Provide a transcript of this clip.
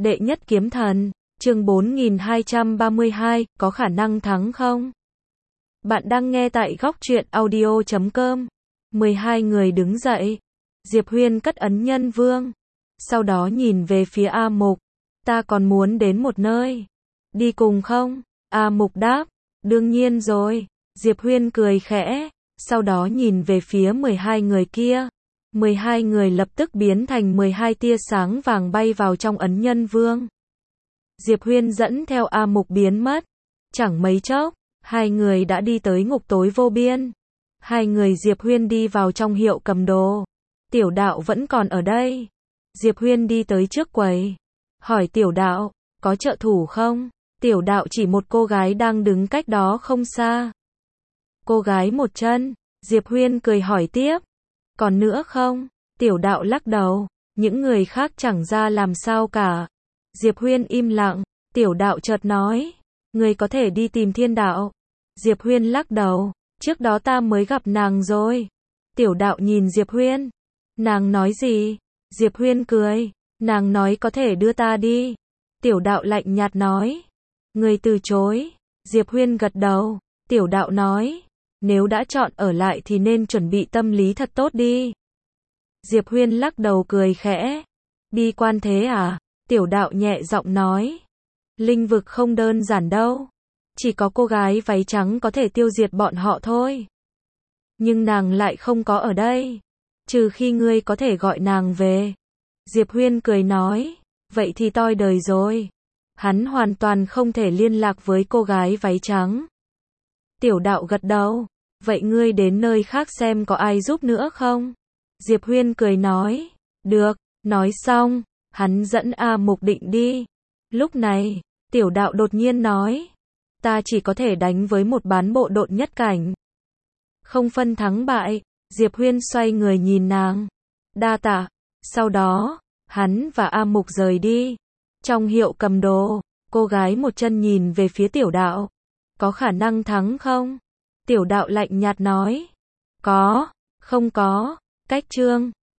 Đệ nhất kiếm thần, chương 4232, có khả năng thắng không? Bạn đang nghe tại góc truyện audio.com. 12 người đứng dậy. Diệp Huyên cất ấn nhân vương. Sau đó nhìn về phía A Mục. Ta còn muốn đến một nơi. Đi cùng không? A Mục đáp. Đương nhiên rồi. Diệp Huyên cười khẽ. Sau đó nhìn về phía 12 người kia. 12 người lập tức biến thành 12 tia sáng vàng bay vào trong ấn nhân vương. Diệp Huyên dẫn theo A Mục biến mất. Chẳng mấy chốc, hai người đã đi tới ngục tối vô biên. Hai người Diệp Huyên đi vào trong hiệu cầm đồ. Tiểu đạo vẫn còn ở đây. Diệp Huyên đi tới trước quầy. Hỏi tiểu đạo, có trợ thủ không? Tiểu đạo chỉ một cô gái đang đứng cách đó không xa. Cô gái một chân. Diệp Huyên cười hỏi tiếp. Còn nữa không? Tiểu đạo lắc đầu. Những người khác chẳng ra làm sao cả. Diệp Huyên im lặng. Tiểu đạo chợt nói. Người có thể đi tìm thiên đạo. Diệp Huyên lắc đầu. Trước đó ta mới gặp nàng rồi. Tiểu đạo nhìn Diệp Huyên. Nàng nói gì? Diệp Huyên cười. Nàng nói có thể đưa ta đi. Tiểu đạo lạnh nhạt nói. Người từ chối. Diệp Huyên gật đầu. Tiểu đạo nói. Nếu đã chọn ở lại thì nên chuẩn bị tâm lý thật tốt đi. Diệp Huyên lắc đầu cười khẽ. Bi quan thế à? Tiểu đạo nhẹ giọng nói. Linh vực không đơn giản đâu. Chỉ có cô gái váy trắng có thể tiêu diệt bọn họ thôi. Nhưng nàng lại không có ở đây. Trừ khi ngươi có thể gọi nàng về. Diệp Huyên cười nói. Vậy thì toi đời rồi. Hắn hoàn toàn không thể liên lạc với cô gái váy trắng. Tiểu đạo gật đầu. Vậy ngươi đến nơi khác xem có ai giúp nữa không? Diệp Huyên cười nói. Được. Nói xong, hắn dẫn A Mục định đi. Lúc này, tiểu đạo đột nhiên nói. Ta chỉ có thể đánh với một bán bộ độn nhất cảnh. Không phân thắng bại. Diệp Huyên xoay người nhìn nàng. Đa tạ. Sau đó, hắn và A Mục rời đi. Trong hiệu cầm đồ, cô gái một chân nhìn về phía tiểu đạo. Có khả năng thắng không? Tiểu đạo lạnh nhạt nói. Có, không có. Cách chương